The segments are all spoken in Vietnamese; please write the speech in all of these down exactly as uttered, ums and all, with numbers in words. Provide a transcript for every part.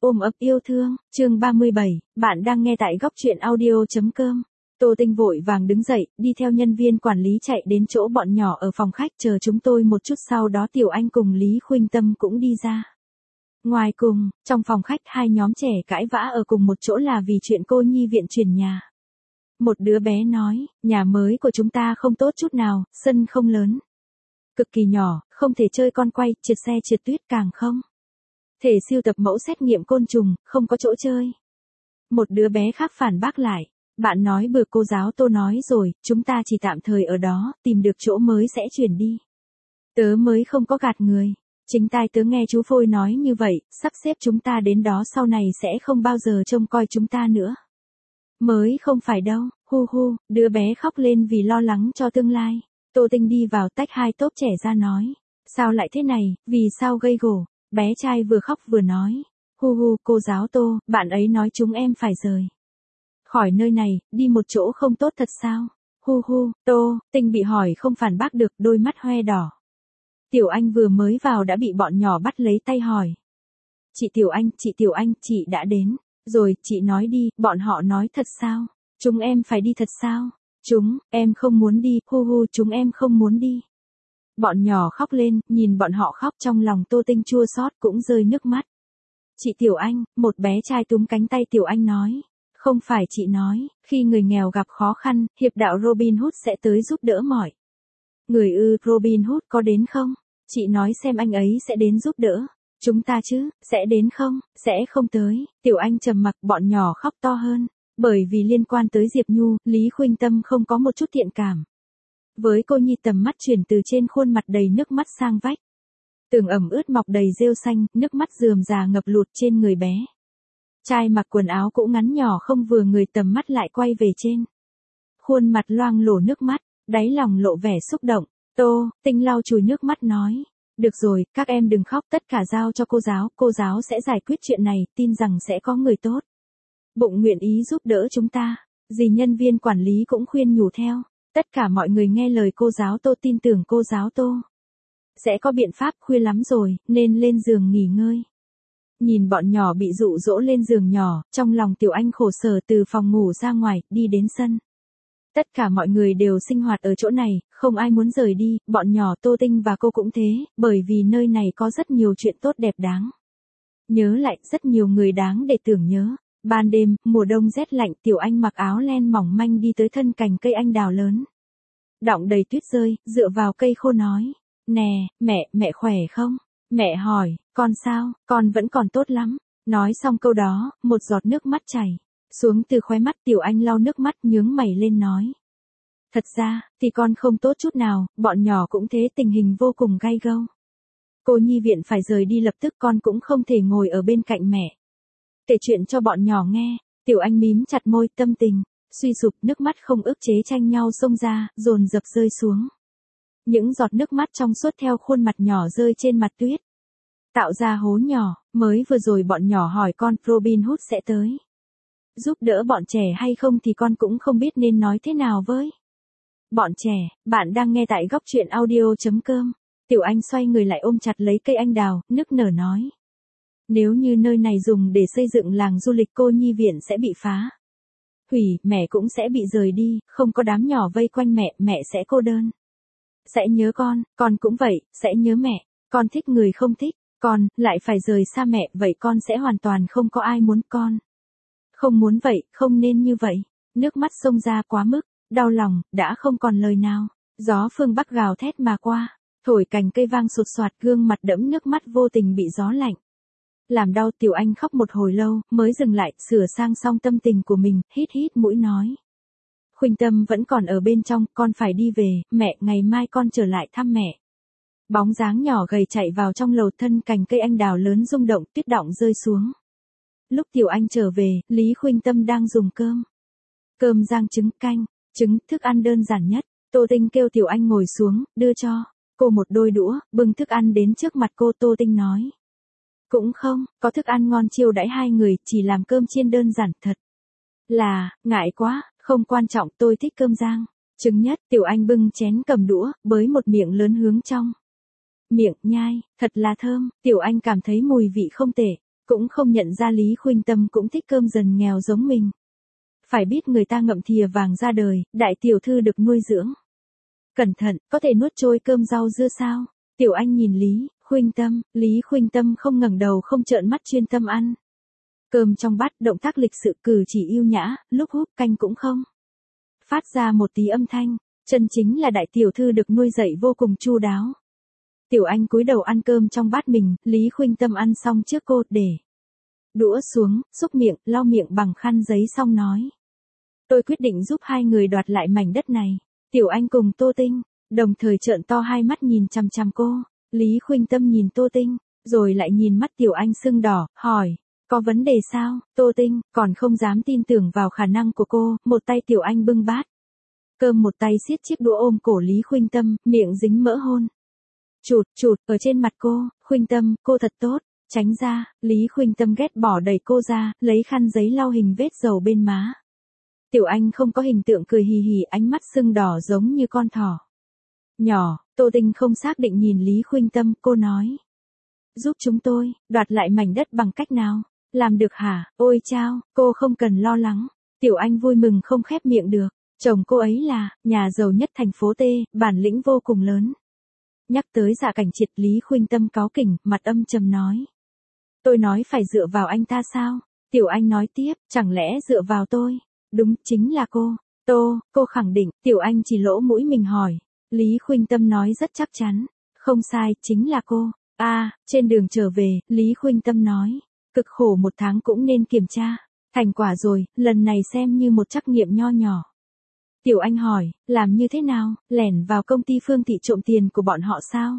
Ôm ấp yêu thương, chương ba mươi bảy, bạn đang nghe tại góc truyện audio.com. Tô Tinh vội vàng đứng dậy, đi theo nhân viên quản lý chạy đến chỗ bọn nhỏ ở phòng khách chờ chúng tôi một chút, sau đó Tiểu Anh cùng Lý Khuynh Tâm cũng đi ra. Ngoài cùng, trong phòng khách hai nhóm trẻ cãi vã ở cùng một chỗ là vì chuyện cô nhi viện chuyển nhà. Một đứa bé nói, nhà mới của chúng ta không tốt chút nào, sân không lớn. Cực kỳ nhỏ, không thể chơi con quay, trượt xe trượt tuyết càng không. Thể siêu tập mẫu xét nghiệm côn trùng, không có chỗ chơi. Một đứa bé khác phản bác lại, bạn nói bừa, cô giáo Tô nói rồi, chúng ta chỉ tạm thời ở đó, tìm được chỗ mới sẽ chuyển đi. Tớ mới không có gạt người. Chính tai tớ nghe chú Phôi nói như vậy, sắp xếp chúng ta đến đó sau này sẽ không bao giờ trông coi chúng ta nữa. Mới không phải đâu, hu hu, đứa bé khóc lên vì lo lắng cho tương lai. Tô Tinh đi vào tách hai tốp trẻ ra nói, sao lại thế này, vì sao gây gổ. Bé trai vừa khóc vừa nói, hu hu, cô giáo Tô, bạn ấy nói chúng em phải rời khỏi nơi này, đi một chỗ không tốt thật sao? Hu hu, Tô, Tinh bị hỏi không phản bác được, đôi mắt hoe đỏ. Tiểu Anh vừa mới vào đã bị bọn nhỏ bắt lấy tay hỏi. Chị Tiểu Anh, chị Tiểu Anh, chị đã đến rồi, chị nói đi, bọn họ nói thật sao? Chúng em phải đi thật sao? Chúng, em không muốn đi, hu hu, chúng em không muốn đi. Bọn nhỏ khóc lên, nhìn bọn họ khóc trong lòng Tô Tinh chua xót cũng rơi nước mắt. Chị Tiểu Anh, một bé trai túm cánh tay Tiểu Anh nói. Không phải chị nói, khi người nghèo gặp khó khăn, hiệp đạo Robin Hood sẽ tới giúp đỡ mọi người ư, Robin Hood có đến không? Chị nói xem anh ấy sẽ đến giúp đỡ. Chúng ta chứ, sẽ đến không? Sẽ không tới. Tiểu Anh trầm mặc, bọn nhỏ khóc to hơn. Bởi vì liên quan tới Diệp Nhu, Lý Khuynh Tâm không có một chút thiện cảm. Với cô nhi tầm mắt chuyển từ trên khuôn mặt đầy nước mắt sang vách. Tường ẩm ướt mọc đầy rêu xanh, nước mắt rườm rà ngập lụt trên người bé. Trai mặc quần áo cũ ngắn nhỏ không vừa người, tầm mắt lại quay về trên. Khuôn mặt loang lổ nước mắt, đáy lòng lộ vẻ xúc động. Tô, Tinh lau chùi nước mắt nói. Được rồi, các em đừng khóc, tất cả giao cho cô giáo, cô giáo sẽ giải quyết chuyện này, tin rằng sẽ có người tốt. Bụng nguyện ý giúp đỡ chúng ta. Dì nhân viên quản lý cũng khuyên nhủ theo. Tất cả mọi người nghe lời cô giáo Tô, tin tưởng cô giáo Tô. Sẽ có biện pháp, khuya lắm rồi, nên lên giường nghỉ ngơi. Nhìn bọn nhỏ bị dụ dỗ lên giường nhỏ, trong lòng Tiểu Anh khổ sở từ phòng ngủ ra ngoài, đi đến sân. Tất cả mọi người đều sinh hoạt ở chỗ này, không ai muốn rời đi, bọn nhỏ Tô Tinh và cô cũng thế, bởi vì nơi này có rất nhiều chuyện tốt đẹp đáng nhớ lại, rất nhiều người đáng để tưởng nhớ. Ban đêm, mùa đông rét lạnh, Tiểu Anh mặc áo len mỏng manh đi tới thân cành cây anh đào lớn. Đọng đầy tuyết rơi, dựa vào cây khô nói. Nè, mẹ, mẹ khỏe không? Mẹ hỏi, con sao? Con vẫn còn tốt lắm. Nói xong câu đó, một giọt nước mắt chảy xuống từ khóe mắt. Tiểu Anh lau nước mắt nhướng mày lên nói. Thật ra, thì con không tốt chút nào, bọn nhỏ cũng thế, tình hình vô cùng gay gâu. Cô nhi viện phải rời đi lập tức, con cũng không thể ngồi ở bên cạnh mẹ. Kể chuyện cho bọn nhỏ nghe. Tiểu Anh mím chặt môi, tâm tình suy sụp, nước mắt không ức chế tranh nhau xông ra, dồn dập rơi xuống. Những giọt nước mắt trong suốt theo khuôn mặt nhỏ rơi trên mặt tuyết, tạo ra hố nhỏ. Mới vừa rồi bọn nhỏ hỏi con Robin Hood sẽ tới giúp đỡ bọn trẻ hay không thì con cũng không biết nên nói thế nào với bọn trẻ. Bạn đang nghe tại góc truyện audio.com. Tiểu Anh xoay người lại ôm chặt lấy cây anh đào, nức nở nói. Nếu như nơi này dùng để xây dựng làng du lịch, cô nhi viện sẽ bị phá hủy, mẹ cũng sẽ bị rời đi, không có đám nhỏ vây quanh mẹ, mẹ sẽ cô đơn. Sẽ nhớ con, con cũng vậy, sẽ nhớ mẹ. Con thích người không thích, con lại phải rời xa mẹ, vậy con sẽ hoàn toàn không có ai muốn con. Không muốn vậy, không nên như vậy. Nước mắt xông ra quá mức, đau lòng, đã không còn lời nào. Gió phương Bắc gào thét mà qua, thổi cành cây vang sột soạt, gương mặt đẫm nước mắt vô tình bị gió lạnh làm đau. Tiểu Anh khóc một hồi lâu, mới dừng lại, sửa sang xong tâm tình của mình, hít hít mũi nói. Khuynh Tâm vẫn còn ở bên trong, con phải đi về, mẹ, ngày mai con trở lại thăm mẹ. Bóng dáng nhỏ gầy chạy vào trong lầu, thân cành cây anh đào lớn rung động, tuyết đọng rơi xuống. Lúc Tiểu Anh trở về, Lý Khuynh Tâm đang dùng cơm. Cơm rang trứng canh, trứng, thức ăn đơn giản nhất. Tô Tinh kêu Tiểu Anh ngồi xuống, đưa cho cô một đôi đũa, bưng thức ăn đến trước mặt cô. Tô Tinh nói. Cũng không, có thức ăn ngon chiêu đãi hai người, chỉ làm cơm chiên đơn giản, thật là, ngại quá, không quan trọng, tôi thích cơm rang trứng nhất. Tiểu Anh bưng chén cầm đũa, bới một miệng lớn hướng trong miệng nhai, thật là thơm. Tiểu Anh cảm thấy mùi vị không tệ. Cũng không nhận ra Lý Khuynh Tâm cũng thích cơm dần nghèo giống mình. Phải biết người ta ngậm thìa vàng ra đời, đại tiểu thư được nuôi dưỡng. Cẩn thận, có thể nuốt trôi cơm rau dưa sao? Tiểu Anh nhìn Lý Khuynh Tâm, Lý Khuynh Tâm không ngẩng đầu không trợn mắt chuyên tâm ăn. Cơm trong bát, động tác lịch sự cử chỉ yêu nhã, lúc húp canh cũng không phát ra một tí âm thanh, chân chính là đại tiểu thư được nuôi dạy vô cùng chu đáo. Tiểu Anh cúi đầu ăn cơm trong bát mình, Lý Khuynh Tâm ăn xong trước cô, để đũa xuống, xúc miệng, lau miệng bằng khăn giấy xong nói. Tôi quyết định giúp hai người đoạt lại mảnh đất này. Tiểu Anh cùng Tô Tinh, đồng thời trợn to hai mắt nhìn chằm chằm cô. Lý Khuynh Tâm nhìn Tô Tinh, rồi lại nhìn mắt Tiểu Anh sưng đỏ, hỏi. Có vấn đề sao? Tô Tinh, còn không dám tin tưởng vào khả năng của cô, một tay Tiểu Anh bưng bát cơm, một tay siết chiếc đũa ôm cổ Lý Khuynh Tâm, miệng dính mỡ hôn. Chụt, chụt, ở trên mặt cô, Khuynh Tâm, cô thật tốt, tránh ra, Lý Khuynh Tâm ghét bỏ đẩy cô ra, lấy khăn giấy lau hình vết dầu bên má. Tiểu Anh không có hình tượng cười hì hì, ánh mắt sưng đỏ giống như con thỏ nhỏ. Tô Tinh không xác định nhìn Lý Khuynh Tâm, cô nói. Giúp chúng tôi, đoạt lại mảnh đất bằng cách nào? Làm được hả? Ôi chao, cô không cần lo lắng. Tiểu Anh vui mừng không khép miệng được. Chồng cô ấy là nhà giàu nhất thành phố T, bản lĩnh vô cùng lớn. Nhắc tới Dạ Cảnh Triệt, Lý Khuynh Tâm cáu kỉnh, mặt âm trầm nói. Tôi nói phải dựa vào anh ta sao? Tiểu Anh nói tiếp, chẳng lẽ dựa vào tôi? Đúng, chính là cô. Tô, cô khẳng định. Tiểu Anh chỉ lỗ mũi mình hỏi. Lý Khuynh Tâm nói rất chắc chắn. Không sai, chính là cô. A, à, trên đường trở về, Lý Khuynh Tâm nói. Cực khổ một tháng cũng nên kiểm tra. Thành quả rồi, lần này xem như một trắc nghiệm nho nhỏ. Tiểu Anh hỏi, làm như thế nào? Lẻn vào công ty Phương Thị trộm tiền của bọn họ sao?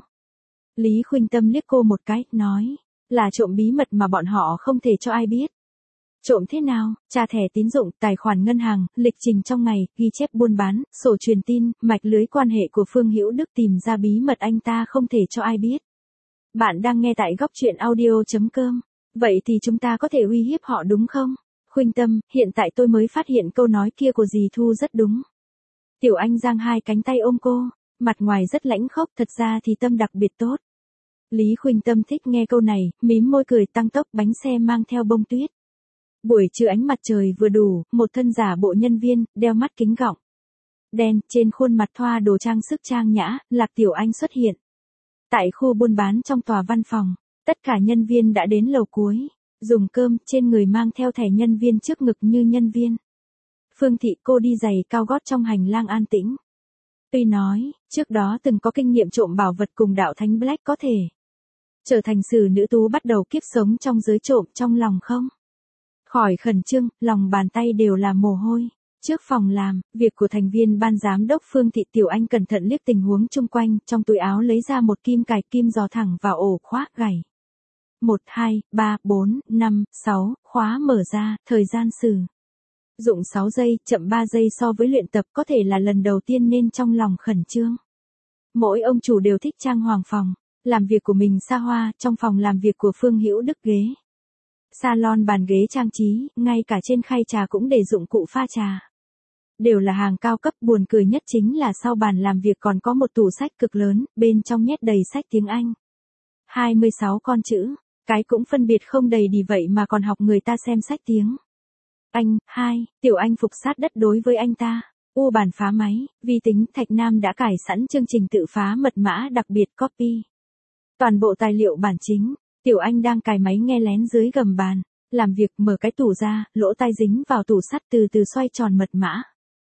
Lý Khuynh Tâm liếc cô một cái, nói. Là trộm bí mật mà bọn họ không thể cho ai biết. Trộm thế nào? Tra thẻ tín dụng, tài khoản ngân hàng, lịch trình trong ngày, ghi chép buôn bán, sổ truyền tin, mạch lưới quan hệ của Phương Hữu Đức, tìm ra bí mật anh ta không thể cho ai biết. Bạn đang nghe tại góc truyện audio chấm com. Vậy thì chúng ta có thể uy hiếp họ đúng không? Khuynh Tâm, hiện tại tôi mới phát hiện câu nói kia của dì Thu rất đúng. Tiểu Anh giang hai cánh tay ôm cô, mặt ngoài rất lãnh khốc, thật ra thì tâm đặc biệt tốt. Lý Khuynh Tâm thích nghe câu này, mím môi cười, tăng tốc bánh xe mang theo bông tuyết. Buổi trưa ánh mặt trời vừa đủ, một thân giả bộ nhân viên, đeo mắt kính gọng đen, trên khuôn mặt thoa đồ trang sức trang nhã, Lạc Tiểu Anh xuất hiện. Tại khu buôn bán trong tòa văn phòng, tất cả nhân viên đã đến lầu cuối, dùng cơm, trên người mang theo thẻ nhân viên trước ngực như nhân viên. Phương Thị, cô đi giày cao gót trong hành lang an tĩnh. Tuy nói, trước đó từng có kinh nghiệm trộm bảo vật cùng đạo thánh Black, có thể trở thành sử nữ tú bắt đầu kiếp sống trong giới trộm, trong lòng không khỏi khẩn trương, lòng bàn tay đều là mồ hôi. Trước phòng làm, việc của thành viên ban giám đốc Phương Thị, Tiểu Anh cẩn thận liếc tình huống chung quanh, trong túi áo lấy ra một kim cài, kim giò thẳng vào ổ khóa, gảy. một, hai, ba, bốn, năm, sáu, khóa mở ra, thời gian sử dụng sáu giây, chậm ba giây so với luyện tập, có thể là lần đầu tiên nên trong lòng khẩn trương. Mỗi ông chủ đều thích trang hoàng phòng, làm việc của mình xa hoa, trong phòng làm việc của Phương Hữu Đức ghế salon, bàn ghế trang trí, ngay cả trên khay trà cũng để dụng cụ pha trà. Đều là hàng cao cấp, buồn cười nhất chính là sau bàn làm việc còn có một tủ sách cực lớn, bên trong nhét đầy sách tiếng Anh. hai mươi sáu con chữ, cái cũng phân biệt không đầy đi vậy mà còn học người ta xem sách tiếng Anh. Hai, Tiểu Anh phục sát đất đối với anh ta. U bàn phá máy, vi tính, Thạch Nam đã cài sẵn chương trình tự phá mật mã đặc biệt copy toàn bộ tài liệu bản chính. Tiểu Anh đang cài máy nghe lén dưới gầm bàn làm việc, mở cái tủ ra, lỗ tai dính vào tủ sắt, từ từ xoay tròn mật mã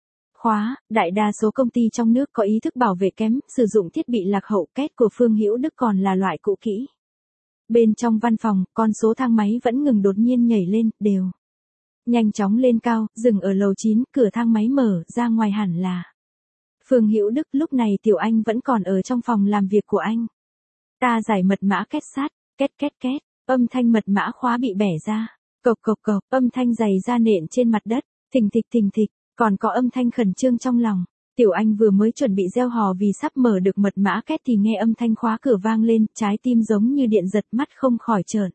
khóa. Đại đa số công ty trong nước có ý thức bảo vệ kém, sử dụng thiết bị lạc hậu, két của Phương Hữu Đức còn là loại cũ kỹ. Bên trong văn phòng, con số thang máy vẫn ngừng đột nhiên nhảy lên, đều nhanh chóng lên cao, dừng ở lầu chín, cửa thang máy mở ra ngoài hẳn là Phương Hữu Đức. Lúc này Tiểu Anh vẫn còn ở trong phòng làm việc của anh. Ta giải mật mã, két sát, két két két, âm thanh mật mã khóa bị bẻ ra. Cộc cộc cộc, âm thanh giày da nện trên mặt đất, thình thịch thình thịch, còn có âm thanh khẩn trương trong lòng. Tiểu Anh vừa mới chuẩn bị gieo hò vì sắp mở được mật mã két thì nghe âm thanh khóa cửa vang lên, trái tim giống như điện giật, mắt không khỏi trợn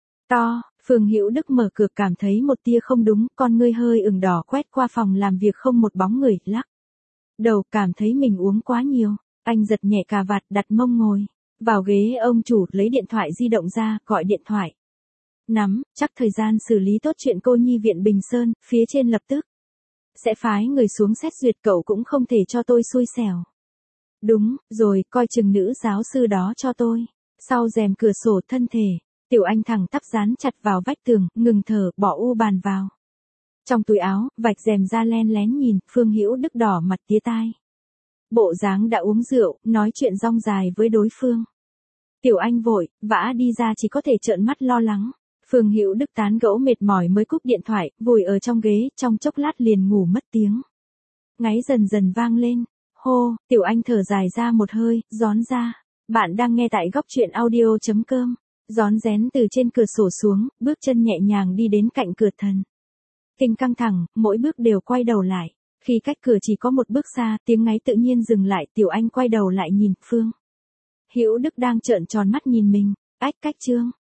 to. Phương Hữu Đức mở cửa, cảm thấy một tia không đúng, con ngươi hơi ửng đỏ, quét qua phòng làm việc không một bóng người, lắc đầu, cảm thấy mình uống quá nhiều. Anh giật nhẹ cà vạt, đặt mông ngồi vào ghế ông chủ, lấy điện thoại di động ra, gọi điện thoại. Nắm chắc thời gian xử lý tốt chuyện cô nhi viện Bình Sơn, phía trên lập tức sẽ phái người xuống xét duyệt, cậu cũng không thể cho tôi xui xẻo. Đúng, rồi, coi chừng nữ giáo sư đó cho tôi. Sau rèm cửa sổ thân thể, Tiểu Anh thẳng tắp dán chặt vào vách tường, ngừng thở, bỏ u bàn vào. Trong túi áo, vạch rèm ra len lén nhìn, Phương Hữu Đức đỏ mặt tía tai. Bộ dáng đã uống rượu, nói chuyện rong dài với đối phương. Tiểu Anh vội, vã đi ra chỉ có thể trợn mắt lo lắng. Phương Hữu Đức tán gẫu mệt mỏi mới cúp điện thoại, vùi ở trong ghế, trong chốc lát liền ngủ mất tiếng. Ngáy dần dần vang lên. Hô, Tiểu Anh thở dài ra một hơi, rón ra. Bạn đang nghe tại góc truyện audio chấm com. Rón rén từ trên cửa sổ xuống, bước chân nhẹ nhàng đi đến cạnh cửa thần. Kinh căng thẳng, mỗi bước đều quay đầu lại. Khi cách cửa chỉ có một bước xa, tiếng ngáy tự nhiên dừng lại, Tiểu Anh quay đầu lại nhìn, Phương Hữu Đức đang trợn tròn mắt nhìn mình. Ách, cách Trương